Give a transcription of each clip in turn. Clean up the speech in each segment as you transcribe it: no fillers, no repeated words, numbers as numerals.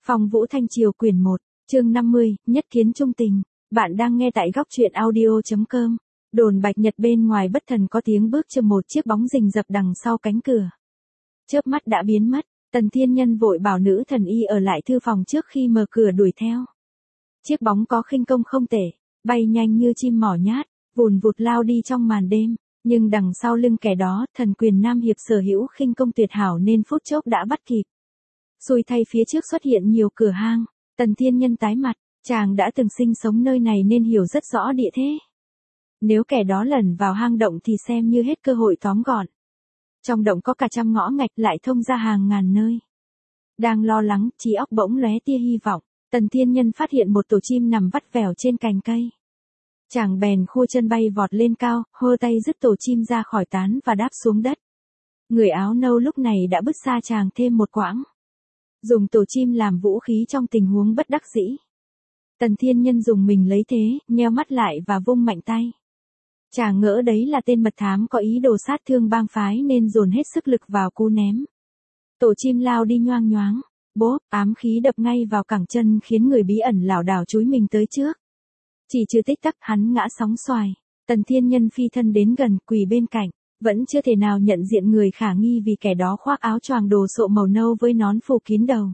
Phong Vũ Thanh Triều quyển 1, chương 50, nhất kiến trung tình. Bạn đang nghe tại góc truyện audio.com. Đồn Bạch Nhật bên ngoài bất thần có tiếng bước chân một chiếc bóng rình rập đằng sau cánh cửa. Chớp mắt đã biến mất, Tần Thiên Nhân vội bảo nữ thần y ở lại thư phòng trước khi mở cửa đuổi theo. Chiếc bóng có khinh công không tệ, bay nhanh như chim mỏ nhát, vùn vụt lao đi trong màn đêm, nhưng đằng sau lưng kẻ đó, thần quyền nam hiệp sở hữu khinh công tuyệt hảo nên phút chốc đã bắt kịp. Xui thay phía trước xuất hiện nhiều cửa hang, Tần Thiên Nhân tái mặt, chàng đã từng sinh sống nơi này nên hiểu rất rõ địa thế. Nếu kẻ đó lẩn vào hang động thì xem như hết cơ hội tóm gọn. Trong động có cả trăm ngõ ngạch lại thông ra hàng ngàn nơi. Đang lo lắng, trí óc bỗng lóe tia hy vọng, Tần Thiên Nhân phát hiện một tổ chim nằm vắt vẻo trên cành cây. Chàng bèn khua chân bay vọt lên cao, hơ tay dứt tổ chim ra khỏi tán và đáp xuống đất. Người áo nâu lúc này đã bước xa chàng thêm một quãng. Dùng tổ chim làm vũ khí trong tình huống bất đắc dĩ. Tần Thiên Nhân dùng mình lấy thế, nheo mắt lại và vung mạnh tay. Chàng ngỡ đấy là tên mật thám có ý đồ sát thương bang phái nên dồn hết sức lực vào cú ném. Tổ chim lao đi nhoang nhoáng, bốp, ám khí đập ngay vào cẳng chân khiến người bí ẩn lảo đảo chúi mình tới trước. Chỉ chưa tích tắc hắn ngã sóng xoài. Tần Thiên Nhân phi thân đến gần, quỳ bên cạnh, vẫn chưa thể nào nhận diện người khả nghi vì kẻ đó khoác áo choàng đồ sộ màu nâu với nón phủ kín đầu.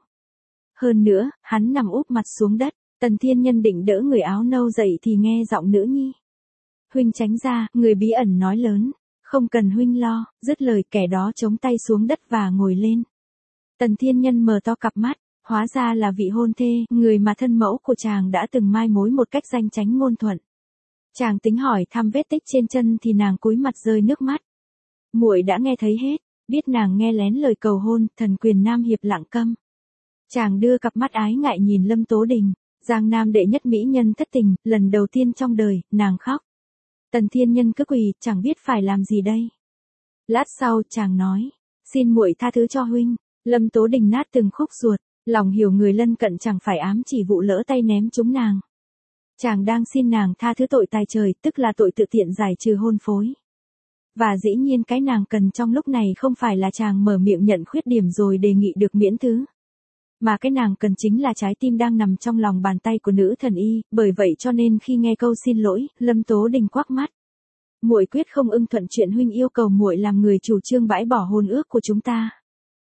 Hơn nữa, hắn nằm úp mặt xuống đất, Tần Thiên Nhân định đỡ người áo nâu dậy thì nghe giọng nữ nhi. Huynh tránh ra, người bí ẩn nói lớn, không cần huynh lo, dứt lời kẻ đó chống tay xuống đất và ngồi lên. Tần Thiên Nhân mở to cặp mắt, hóa ra là vị hôn thê, người mà thân mẫu của chàng đã từng mai mối một cách danh chánh ngôn thuận. Chàng tính hỏi thăm vết tích trên chân thì nàng cúi mặt rơi nước mắt. Muội đã nghe thấy hết, biết nàng nghe lén lời cầu hôn, thần quyền nam hiệp lặng câm. Chàng đưa cặp mắt ái ngại nhìn Lâm Tố Đình, Giang Nam đệ nhất mỹ nhân thất tình, lần đầu tiên trong đời, nàng khóc. Tần Thiên Nhân cứ quỳ, chẳng biết phải làm gì đây. Lát sau chàng nói, xin muội tha thứ cho huynh. Lâm Tố Đình nát từng khúc ruột, lòng hiểu người lân cận chẳng phải ám chỉ vụ lỡ tay ném trúng nàng. Chàng đang xin nàng tha thứ tội tài trời, tức là tội tự tiện giải trừ hôn phối. Và dĩ nhiên cái nàng cần trong lúc này không phải là chàng mở miệng nhận khuyết điểm rồi đề nghị được miễn thứ. Mà cái nàng cần chính là trái tim đang nằm trong lòng bàn tay của nữ thần y, bởi vậy cho nên khi nghe câu xin lỗi, Lâm Tố Đình quắc mắt. Muội quyết không ưng thuận chuyện huynh yêu cầu muội làm người chủ trương bãi bỏ hôn ước của chúng ta.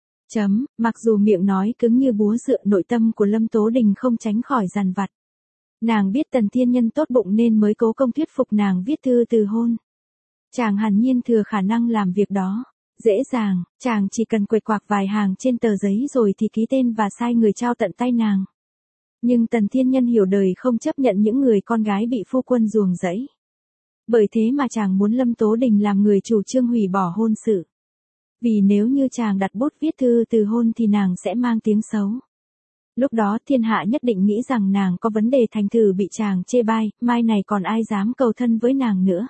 Mặc dù miệng nói cứng như búa dựa, nội tâm của Lâm Tố Đình không tránh khỏi dằn vặt. Nàng biết Tần Thiên Nhân tốt bụng nên mới cố công thuyết phục nàng viết thư từ hôn. Chàng hẳn nhiên thừa khả năng làm việc đó. Dễ dàng, chàng chỉ cần quệt quạc vài hàng trên tờ giấy rồi thì ký tên và sai người trao tận tay nàng. Nhưng Tần Thiên Nhân hiểu đời không chấp nhận những người con gái bị phu quân ruồng rẫy. Bởi thế mà chàng muốn Lâm Tố Đình làm người chủ trương hủy bỏ hôn sự. Vì nếu như chàng đặt bút viết thư từ hôn thì nàng sẽ mang tiếng xấu. Lúc đó thiên hạ nhất định nghĩ rằng nàng có vấn đề thành thử bị chàng chê bai, mai này còn ai dám cầu thân với nàng nữa.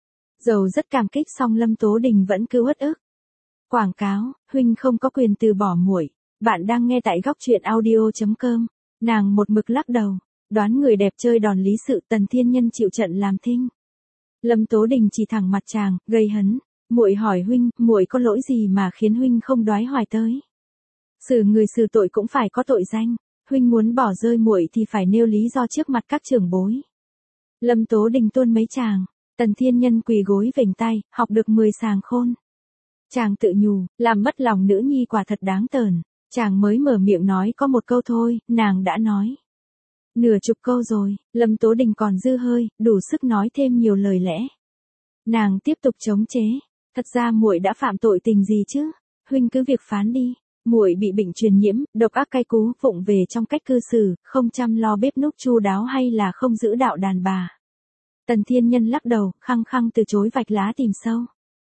Dầu rất cảm kích song Lâm Tố Đình vẫn cứ uất ức. Quảng cáo, huynh không có quyền từ bỏ muội. Bạn đang nghe tại góc truyện audio.com. Nàng một mực lắc đầu, đoán người đẹp chơi đòn lý sự, Tần Thiên Nhân chịu trận làm thinh. Lâm Tố Đình chỉ thẳng mặt chàng, gây hấn. Muội hỏi huynh, muội có lỗi gì mà khiến huynh không đoái hoài tới? Xử người xử tội cũng phải có tội danh, huynh muốn bỏ rơi muội thì phải nêu lý do trước mặt các trưởng bối. Lâm Tố Đình tuôn mấy tràng, Tần Thiên Nhân quỳ gối vểnh tay, học được 10 sàng khôn. Chàng tự nhủ, làm mất lòng nữ nhi quả thật đáng tởn. Chàng mới mở miệng nói có một câu thôi, nàng đã nói nửa chục câu rồi. Lâm Tố Đình còn dư hơi, đủ sức nói thêm nhiều lời lẽ. Nàng tiếp tục chống chế, thật ra muội đã phạm tội tình gì chứ? Huynh cứ việc phán đi. Muội bị bệnh truyền nhiễm, độc ác cay cú, vụng về trong cách cư xử, không chăm lo bếp núc chu đáo hay là không giữ đạo đàn bà. Tần Thiên Nhân lắc đầu, khăng khăng từ chối vạch lá tìm sâu.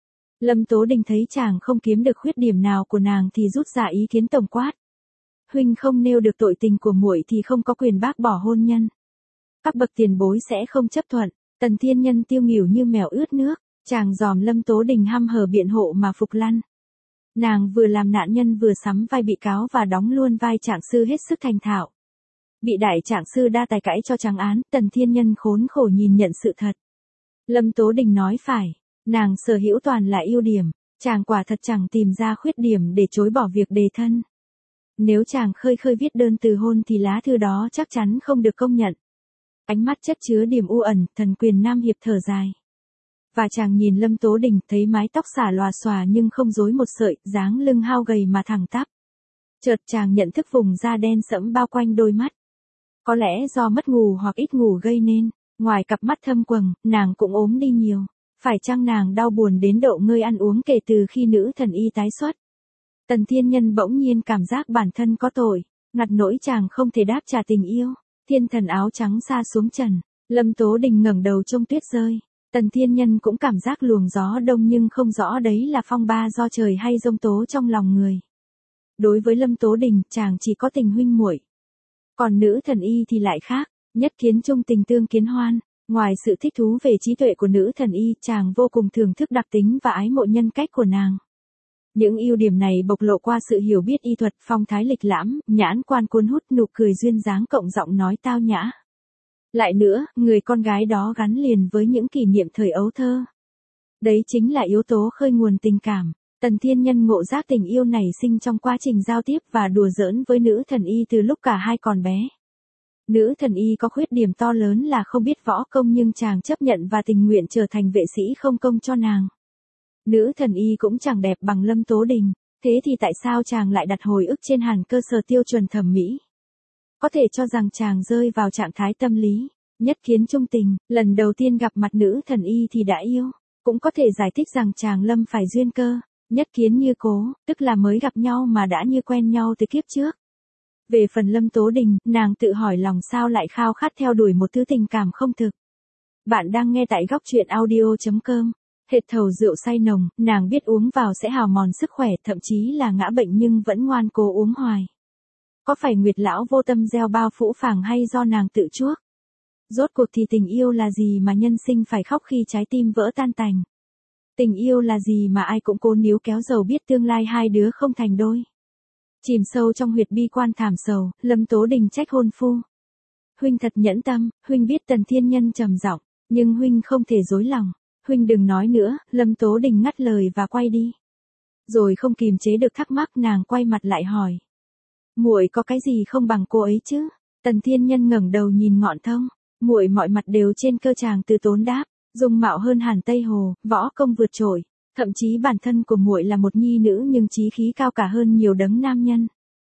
Lâm Tố Đình thấy chàng không kiếm được khuyết điểm nào của nàng thì rút ra ý kiến tổng quát. Huynh không nêu được tội tình của muội thì không có quyền bác bỏ hôn nhân. Các bậc tiền bối sẽ không chấp thuận. Tần Thiên Nhân tiêu nghỉu như mèo ướt nước, chàng dòm Lâm Tố Đình hăm hở biện hộ mà phục lăn. Nàng vừa làm nạn nhân vừa sắm vai bị cáo và đóng luôn vai trạng sư hết sức thành thạo. Bị đại trạng sư đa tài cãi cho trắng án, Tần Thiên Nhân khốn khổ nhìn nhận sự thật. Lâm Tố Đình nói phải, nàng sở hữu toàn là ưu điểm, chàng quả thật chẳng tìm ra khuyết điểm để chối bỏ việc đề thân. Nếu chàng khơi khơi viết đơn từ hôn thì lá thư đó chắc chắn không được công nhận. Ánh mắt chất chứa điểm u ẩn, Thần Quyền Nam Hiệp thở dài. Và chàng nhìn Lâm Tố Đình, thấy mái tóc xả lòa xòa nhưng không rối một sợi, dáng lưng hao gầy mà thẳng tắp. Chợt chàng nhận thức vùng da đen sẫm bao quanh đôi mắt. Có lẽ do mất ngủ hoặc ít ngủ gây nên, ngoài cặp mắt thâm quầng, nàng cũng ốm đi nhiều. Phải chăng nàng đau buồn đến độ ngơi ăn uống kể từ khi nữ thần y tái xuất? Tần Thiên Nhân bỗng nhiên cảm giác bản thân có tội, ngặt nỗi chàng không thể đáp trả tình yêu. Thiên thần áo trắng xa xuống trần, Lâm Tố Đình ngẩng đầu trông tuyết rơi. Tần Thiên Nhân cũng cảm giác luồng gió đông nhưng không rõ đấy là phong ba do trời hay giông tố trong lòng người. Đối với Lâm Tố Đình, chàng chỉ có tình huynh muội. Còn nữ thần y thì lại khác, nhất kiến chung tình tương kiến hoan. Ngoài sự thích thú về trí tuệ của nữ thần y, chàng vô cùng thưởng thức đặc tính và ái mộ nhân cách của nàng. Những ưu điểm này bộc lộ qua sự hiểu biết y thuật, phong thái lịch lãm, nhãn quan cuốn hút, nụ cười duyên dáng cộng giọng nói tao nhã. Lại nữa, người con gái đó gắn liền với những kỷ niệm thời ấu thơ. Đấy chính là yếu tố khơi nguồn tình cảm. Tần Thiên Nhân ngộ giác tình yêu nảy sinh trong quá trình giao tiếp và đùa giỡn với nữ thần y từ lúc cả hai còn bé. Nữ thần y có khuyết điểm to lớn là không biết võ công nhưng chàng chấp nhận và tình nguyện trở thành vệ sĩ không công cho nàng. Nữ thần y cũng chẳng đẹp bằng Lâm Tố Đình, thế thì tại sao chàng lại đặt hồi ức trên hẳn cơ sở tiêu chuẩn thẩm mỹ? Có thể cho rằng chàng rơi vào trạng thái tâm lý, nhất kiến chung tình, lần đầu tiên gặp mặt nữ thần y thì đã yêu. Cũng có thể giải thích rằng chàng lâm phải duyên cơ, nhất kiến như cố, tức là mới gặp nhau mà đã như quen nhau từ kiếp trước. Về phần Lâm Tố Đình, nàng tự hỏi lòng sao lại khao khát theo đuổi một thứ tình cảm không thực. Bạn đang nghe tại góc truyện audio.com. Hệt thầu rượu say nồng, nàng biết uống vào sẽ hao mòn sức khỏe, thậm chí là ngã bệnh nhưng vẫn ngoan cố uống hoài. Có phải Nguyệt lão vô tâm gieo bao phũ phàng hay do nàng tự chuốc? Rốt cuộc thì tình yêu là gì mà nhân sinh phải khóc khi trái tim vỡ tan tành? Tình yêu là gì mà ai cũng cố níu kéo dầu biết tương lai hai đứa không thành đôi? Chìm sâu trong huyệt bi quan thảm sầu, Lâm Tố Đình trách hôn phu. Huynh thật nhẫn tâm, huynh biết. Tần Thiên Nhân trầm giọng, nhưng huynh không thể dối lòng. Huynh đừng nói nữa, Lâm Tố Đình ngắt lời và quay đi. Rồi không kìm chế được thắc mắc, nàng quay mặt lại hỏi. Muội có cái gì không bằng cô ấy chứ? Tần Thiên Nhân ngẩng đầu nhìn ngọn thông, muội mọi mặt đều trên cơ. Chàng từ tốn đáp, dung mạo hơn hẳn Tây Hồ, võ công vượt trội, thậm chí bản thân của muội là một nhi nữ nhưng chí khí cao cả hơn nhiều đấng nam nhân.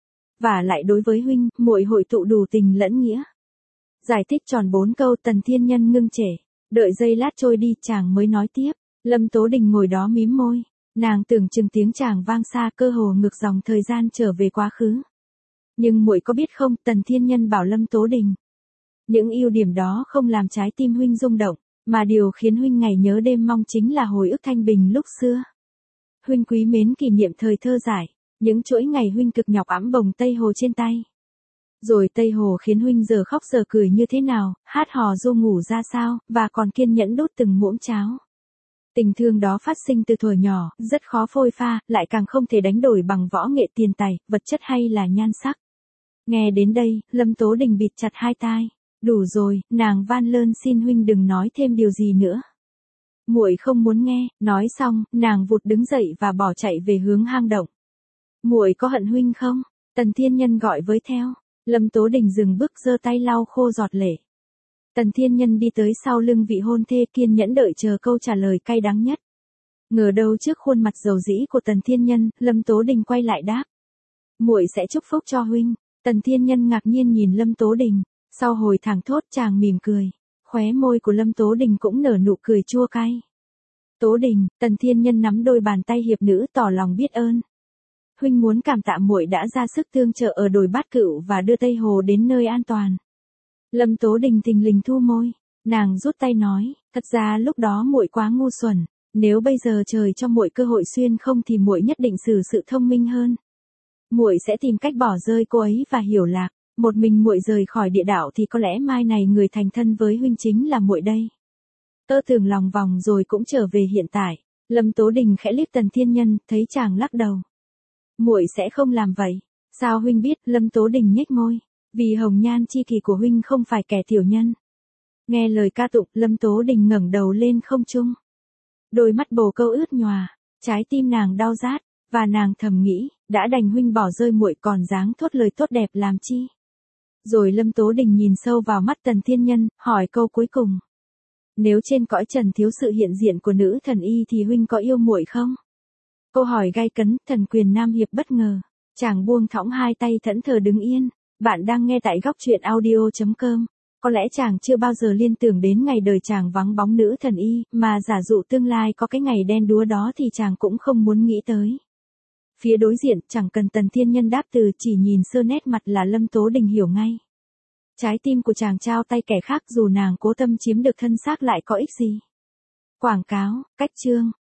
Và lại đối với huynh, muội hội tụ đủ tình lẫn nghĩa. Giải thích tròn 4 câu. Tần Thiên Nhân ngưng trệ, đợi giây lát trôi đi chàng mới nói tiếp. Lâm Tố Đình ngồi đó mím môi, nàng tưởng chừng tiếng chàng vang xa, cơ hồ ngược dòng thời gian trở về quá khứ. Nhưng muội có biết không, Tần Thiên Nhân bảo Lâm Tố Đình, những ưu điểm đó không làm trái tim huynh rung động, mà điều khiến huynh ngày nhớ đêm mong chính là hồi ức thanh bình lúc xưa. Huynh quý mến kỷ niệm thời thơ dại, những chuỗi ngày huynh cực nhọc ẵm bồng Tây Hồ trên tay. Rồi Tây Hồ khiến huynh giờ khóc giờ cười như thế nào, hát hò ru ngủ ra sao, và còn kiên nhẫn đút từng muỗng cháo. Tình thương đó phát sinh từ thuở nhỏ, rất khó phôi pha, lại càng không thể đánh đổi bằng võ nghệ, tiền tài, vật chất hay là nhan sắc. Nghe đến đây, Lâm Tố Đình bịt chặt hai tai. Đủ rồi, nàng van lơn, xin huynh đừng nói thêm điều gì nữa. Muội không muốn nghe. Nói xong, nàng vụt đứng dậy và bỏ chạy về hướng hang động. Muội có hận huynh không? Tần Thiên Nhân gọi với theo. Lâm Tố Đình dừng bước, giơ tay lau khô giọt lệ. Tần Thiên Nhân đi tới sau lưng vị hôn thê, kiên nhẫn đợi chờ câu trả lời cay đắng nhất. Ngờ đâu trước khuôn mặt dầu dĩ của Tần Thiên Nhân, Lâm Tố Đình quay lại đáp. Muội sẽ chúc phúc cho huynh. Tần Thiên Nhân ngạc nhiên nhìn Lâm Tố Đình. Sau hồi thảng thốt chàng mỉm cười. Khóe môi của Lâm Tố Đình cũng nở nụ cười chua cay. Tố Đình, Tần Thiên Nhân nắm đôi bàn tay hiệp nữ tỏ lòng biết ơn. Huynh muốn cảm tạ muội đã ra sức tương trợ ở đồi Bát Cựu và đưa Tây Hồ đến nơi an toàn. Lâm Tố Đình thình lình thu môi, nàng rút tay nói, thật ra lúc đó muội quá ngu xuẩn, nếu bây giờ trời cho muội cơ hội xuyên không thì muội nhất định xử sự thông minh hơn. Muội sẽ tìm cách bỏ rơi cô ấy và hiểu lạc, một mình muội rời khỏi địa đạo thì có lẽ mai này người thành thân với huynh chính là muội đây. Tơ tưởng lòng vòng rồi cũng trở về hiện tại. Lâm Tố Đình khẽ liếc Tần Thiên Nhân, thấy chàng lắc đầu. Muội sẽ không làm vậy. Sao huynh biết? Lâm Tố Đình nhếch môi. Vì hồng nhan chi kỷ của huynh không phải kẻ tiểu nhân. Nghe lời ca tụng, Lâm Tố Đình ngẩng đầu lên không trung. Đôi mắt bồ câu ướt nhòa, trái tim nàng đau rát, và nàng thầm nghĩ, Đã đành huynh bỏ rơi muội còn dáng thốt lời tốt đẹp làm chi. Rồi Lâm Tố Đình nhìn sâu vào mắt Tần Thiên Nhân, hỏi câu cuối cùng. Nếu trên cõi trần thiếu sự hiện diện của nữ thần y thì huynh có yêu muội không? Câu hỏi gay cấn, Thần Quyền Nam Hiệp bất ngờ. Chàng buông thõng hai tay thẫn thờ đứng yên. Bạn đang nghe tại góc truyện audio.com. Có lẽ chàng chưa bao giờ liên tưởng đến ngày đời chàng vắng bóng nữ thần y, mà giả dụ tương lai có cái ngày đen đúa đó thì chàng cũng không muốn nghĩ tới. Phía đối diện, chẳng cần Tần Thiên Nhân đáp từ, chỉ nhìn sơ nét mặt là Lâm Tố Đình hiểu ngay. Trái tim của chàng trao tay kẻ khác, dù nàng cố tâm chiếm được thân xác lại có ích gì. Quảng cáo, cách chương,